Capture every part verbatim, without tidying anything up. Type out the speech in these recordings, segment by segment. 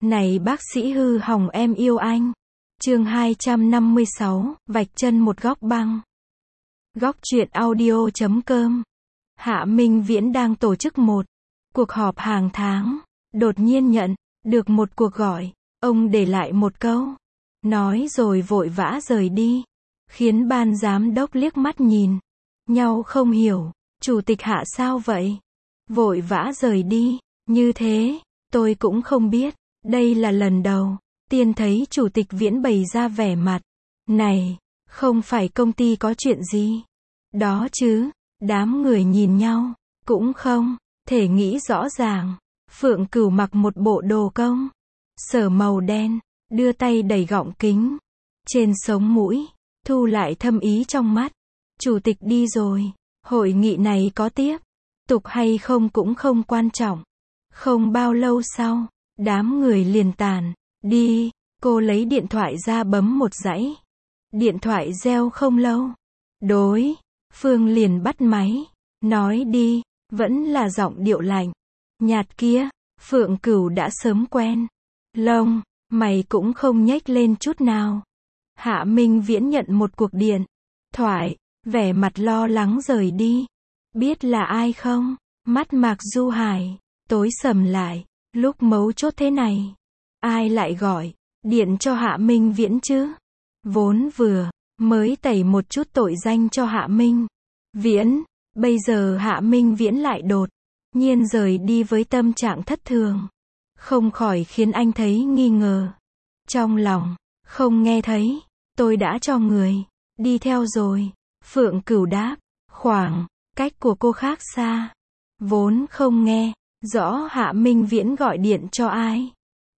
Này bác sĩ hư hỏng em yêu anh. Chương hai trăm năm mươi sáu, vạch chân một góc băng. Góc truyện audio chấm com. Hạ Minh Viễn đang tổ chức một cuộc họp hàng tháng. Đột nhiên nhận được một cuộc gọi. Ông để lại một câu. Nói rồi vội vã rời đi. Khiến ban giám đốc liếc mắt nhìn nhau không hiểu. Chủ tịch Hạ sao vậy? Vội vã rời đi. Như thế, tôi cũng không biết. Đây là lần đầu tiên thấy chủ tịch Viễn bày ra vẻ mặt này. Không phải công ty có chuyện gì đó chứ? Đám người nhìn nhau, cũng không thể nghĩ rõ ràng. Phượng Cửu mặc một bộ đồ công sở màu đen, đưa tay đẩy gọng kính trên sống mũi, thu lại thâm ý trong mắt. Chủ tịch đi rồi, hội nghị này có tiếp tục hay không cũng không quan trọng. Không bao lâu sau, đám người liền tàn đi. Cô lấy điện thoại ra bấm một dãy. Điện thoại reo không lâu, đối phương liền bắt máy. Nói đi, vẫn là giọng điệu lạnh nhạt kia. Phượng Cửu đã sớm quen. Lông mày cũng không nhếch lên chút nào. Hạ Minh Viễn nhận một cuộc điện thoại, vẻ mặt lo lắng rời đi. Biết là ai không? Mắt Mạc Du Hải tối sầm lại. Lúc mấu chốt thế này, ai lại gọi điện cho Hạ Minh Viễn chứ? Vốn vừa mới tẩy một chút tội danh cho Hạ Minh Viễn, bây giờ Hạ Minh Viễn lại đột nhiên rời đi với tâm trạng thất thường, không khỏi khiến anh thấy nghi ngờ. Trong lòng, không nghe thấy, tôi đã cho người đi theo rồi. Phượng Cửu đáp, khoảng cách của cô khác xa. Vốn không nghe rõ Hạ Minh Viễn gọi điện cho ai.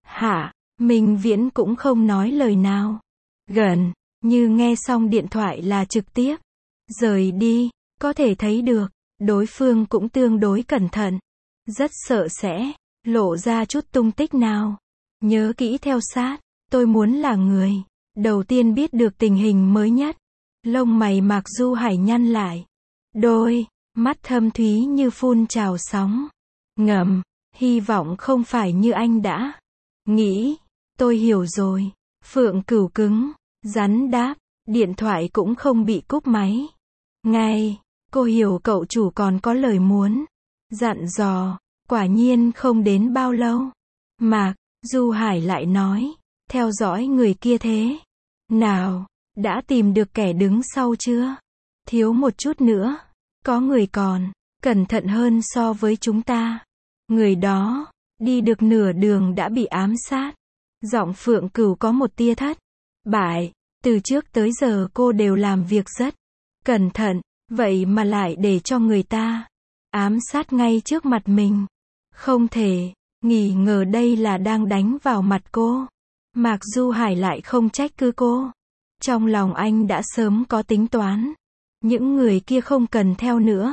Hạ Minh Viễn cũng không nói lời nào. Gần như nghe xong điện thoại là trực tiếp rời đi. Có thể thấy được, đối phương cũng tương đối cẩn thận. Rất sợ sẽ lộ ra chút tung tích nào. Nhớ kỹ theo sát, tôi muốn là người đầu tiên biết được tình hình mới nhất. Lông mày Mạc Du Hải nhăn lại. Đôi mắt thâm thúy như phun trào sóng ngầm. Hy vọng không phải như anh đã nghĩ. Tôi hiểu rồi. Phượng Cửu cứng rắn đáp. Điện thoại cũng không bị cúp máy ngay. Cô hiểu cậu chủ còn có lời muốn dặn dò. Quả nhiên không đến bao lâu, Mạc Du Hải lại nói, theo dõi người kia thế nào? Đã tìm được kẻ đứng sau chưa? Thiếu một chút nữa, có người còn cẩn thận hơn so với chúng ta. Người đó đi được nửa đường đã bị ám sát. Giọng Phượng Cửu có một tia thất bại. Từ trước tới giờ cô đều làm việc rất cẩn thận, vậy mà lại để cho người ta ám sát ngay trước mặt mình. Không thể nghi ngờ đây là đang đánh vào mặt cô. Mạc Du Hải lại không trách cứ cô. Trong lòng anh đã sớm có tính toán. Những người kia không cần theo nữa.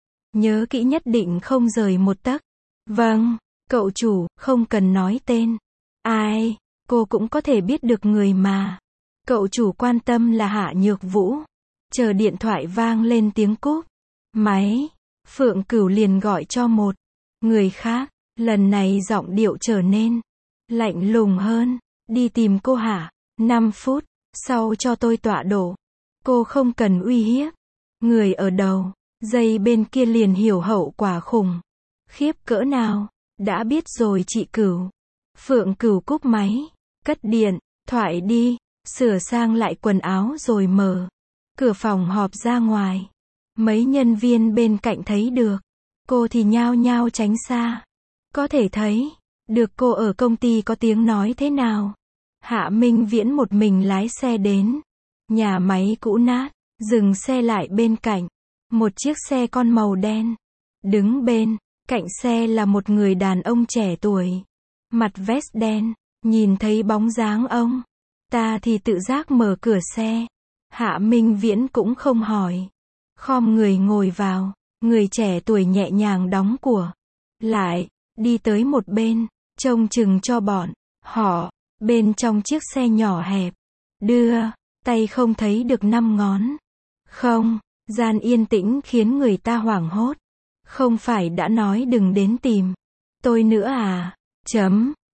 Nhớ kỹ nhất định không rời một tấc. Vâng, cậu chủ, không cần nói tên. Ai, cô cũng có thể biết được người mà cậu chủ quan tâm là Hạ Nhược Vũ. Chờ điện thoại vang lên tiếng cúp máy, Phượng Cửu liền gọi cho một người khác. Lần này giọng điệu trở nên lạnh lùng hơn. Đi tìm cô hả? năm phút sau cho tôi tọa độ. Cô không cần uy hiếp. Người ở đầu dây bên kia liền hiểu hậu quả khủng khiếp cỡ nào. Đã biết rồi chị Cửu. Phượng Cửu cúp máy, cất điện thoại đi, sửa sang lại quần áo rồi mở cửa phòng họp ra ngoài. Mấy nhân viên bên cạnh thấy được cô thì nhao nhao tránh xa. Có thể thấy được cô ở công ty có tiếng nói thế nào. Hạ Minh Viễn một mình lái xe đến nhà máy cũ nát, dừng xe lại bên cạnh một chiếc xe con màu đen. Đứng bên cạnh xe là một người đàn ông trẻ tuổi, mặt vest đen. Nhìn thấy bóng dáng ông ta thì tự giác mở cửa xe. Hạ Minh Viễn cũng không hỏi, khom người ngồi vào. Người trẻ tuổi nhẹ nhàng đóng của lại, đi tới một bên, trông chừng cho bọn họ. Bên trong chiếc xe nhỏ hẹp, đưa tay không thấy được năm ngón. Không gian yên tĩnh khiến người ta hoảng hốt. Không phải đã nói đừng đến tìm tôi nữa à? Chấm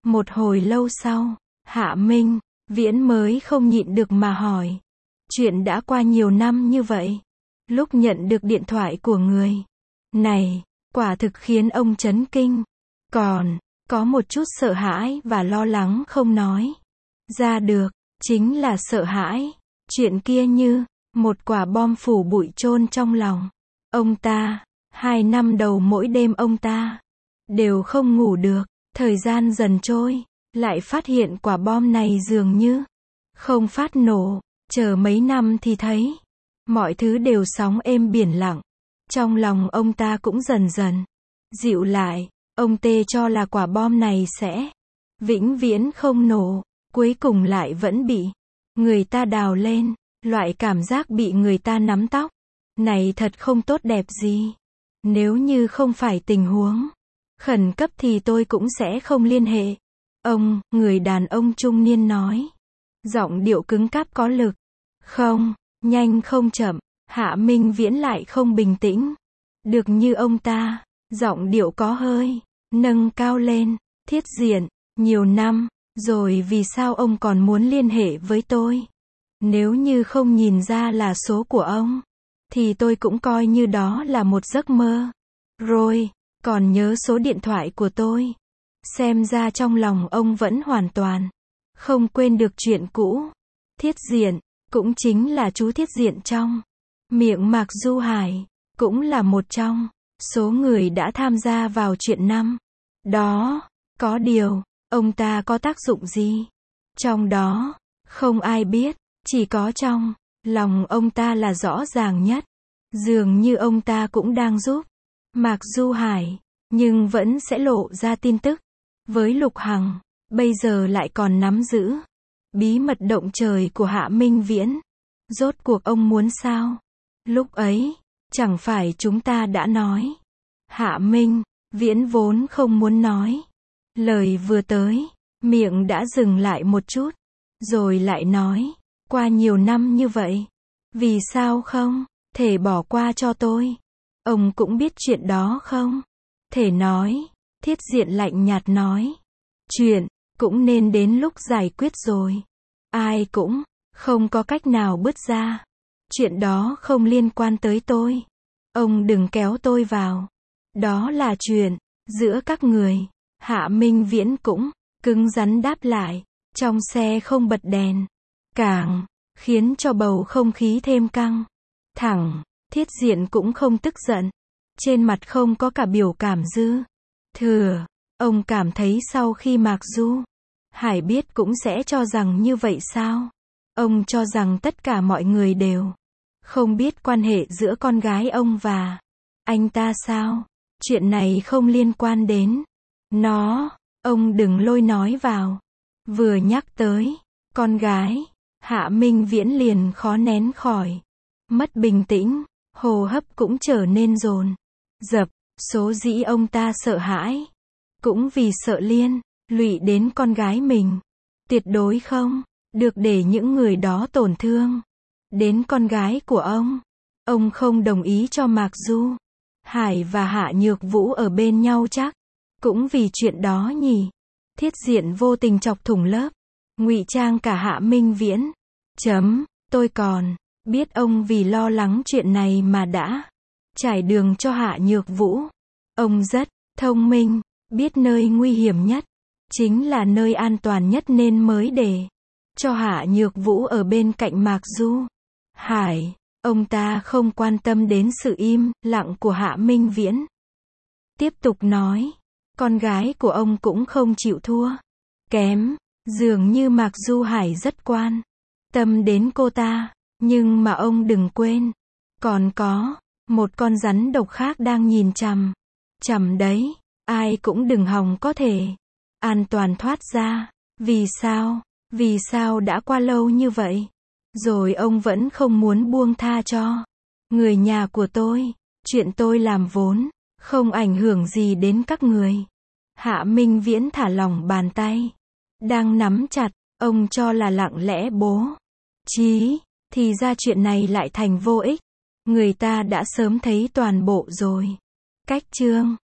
Một hồi lâu sau, Hạ Minh Viễn mới không nhịn được mà hỏi. Chuyện đã qua nhiều năm như vậy. Lúc nhận được điện thoại của người này, quả thực khiến ông chấn kinh. Còn, có một chút sợ hãi và lo lắng không nói ra được, chính là sợ hãi. Chuyện kia như một quả bom phủ bụi chôn trong lòng ông ta. Hai năm đầu mỗi đêm ông ta đều không ngủ được. Thời gian dần trôi, lại phát hiện quả bom này dường như không phát nổ. Chờ mấy năm thì thấy mọi thứ đều sóng êm biển lặng. Trong lòng ông ta cũng dần dần dịu lại. Ông tê cho là quả bom này sẽ vĩnh viễn không nổ, cuối cùng lại vẫn bị người ta đào lên. Loại cảm giác bị người ta nắm tóc này thật không tốt đẹp gì. Nếu như không phải tình huống khẩn cấp thì tôi cũng sẽ không liên hệ. Ông, người đàn ông trung niên nói. Giọng điệu cứng cáp có lực. Không, nhanh không chậm. Hạ Minh Viễn lại không bình tĩnh được như ông ta. Giọng điệu có hơi nâng cao lên. Thiết Diện, nhiều năm rồi vì sao ông còn muốn liên hệ với tôi? Nếu như không nhìn ra là số của ông, thì tôi cũng coi như đó là một giấc mơ. Rồi, còn nhớ số điện thoại của tôi. Xem ra trong lòng ông vẫn hoàn toàn không quên được chuyện cũ. Thiết Diện, cũng chính là chú Thiết Diện trong miệng Mạc Du Hải, cũng là một trong số người đã tham gia vào chuyện năm đó. Có điều, ông ta có tác dụng gì trong đó, không ai biết, chỉ có trong lòng ông ta là rõ ràng nhất. Dường như ông ta cũng đang giúp Mạc Du Hải, nhưng vẫn sẽ lộ ra tin tức với Lục Hằng. Bây giờ lại còn nắm giữ bí mật động trời của Hạ Minh Viễn. Rốt cuộc ông muốn sao? Lúc ấy, chẳng phải chúng ta đã nói. Hạ Minh Viễn vốn không muốn nói. Lời vừa tới, miệng đã dừng lại một chút, rồi lại nói. Qua nhiều năm như vậy, vì sao không thể bỏ qua cho tôi? Ông cũng biết chuyện đó không thể nói. Thiết Diện lạnh nhạt nói. Chuyện cũng nên đến lúc giải quyết rồi. Ai cũng không có cách nào bứt ra. Chuyện đó không liên quan tới tôi. Ông đừng kéo tôi vào. Đó là chuyện giữa các người. Hạ Minh Viễn cũng cứng rắn đáp lại. Trong xe không bật đèn, càng khiến cho bầu không khí thêm căng thẳng. Thiết Diện cũng không tức giận, trên mặt không có cả biểu cảm dư thừa. Ông cảm thấy sau khi Mạc Du Hải biết cũng sẽ cho rằng như vậy sao? Ông cho rằng tất cả mọi người đều không biết quan hệ giữa con gái ông và anh ta sao? Chuyện này không liên quan đến nó. Ông đừng lôi nói vào. Vừa nhắc tới con gái, Hạ Minh Viễn liền khó nén khỏi mất bình tĩnh, hô hấp cũng trở nên dồn dập. Số dĩ ông ta sợ hãi, cũng vì sợ liên lụy đến con gái mình. Tuyệt đối không được để những người đó tổn thương đến con gái của ông. Ông không đồng ý cho Mạc Du Hải và Hạ Nhược Vũ ở bên nhau chắc cũng vì chuyện đó nhỉ. Thiết Diện vô tình chọc thủng lớp ngụy trang cả Hạ Minh Viễn. Chấm, tôi còn biết ông vì lo lắng chuyện này mà đã trải đường cho Hạ Nhược Vũ. Ông rất thông minh, biết nơi nguy hiểm nhất chính là nơi an toàn nhất nên mới để cho Hạ Nhược Vũ ở bên cạnh Mạc Du Hải. Ông ta không quan tâm đến sự im lặng của Hạ Minh Viễn. Tiếp tục nói, con gái của ông cũng không chịu thua kém. Dường như Mạc Du Hải rất quan tâm đến cô ta. Nhưng mà ông đừng quên, còn có một con rắn độc khác đang nhìn chằm chằm đấy. Ai cũng đừng hòng có thể an toàn thoát ra. Vì sao? Vì sao đã qua lâu như vậy rồi ông vẫn không muốn buông tha cho người nhà của tôi? Chuyện tôi làm vốn không ảnh hưởng gì đến các người. Hạ Minh Viễn thả lỏng bàn tay đang nắm chặt. Ông cho là lặng lẽ bố trí, thì ra chuyện này lại thành vô ích. Người ta đã sớm thấy toàn bộ rồi. Cách chương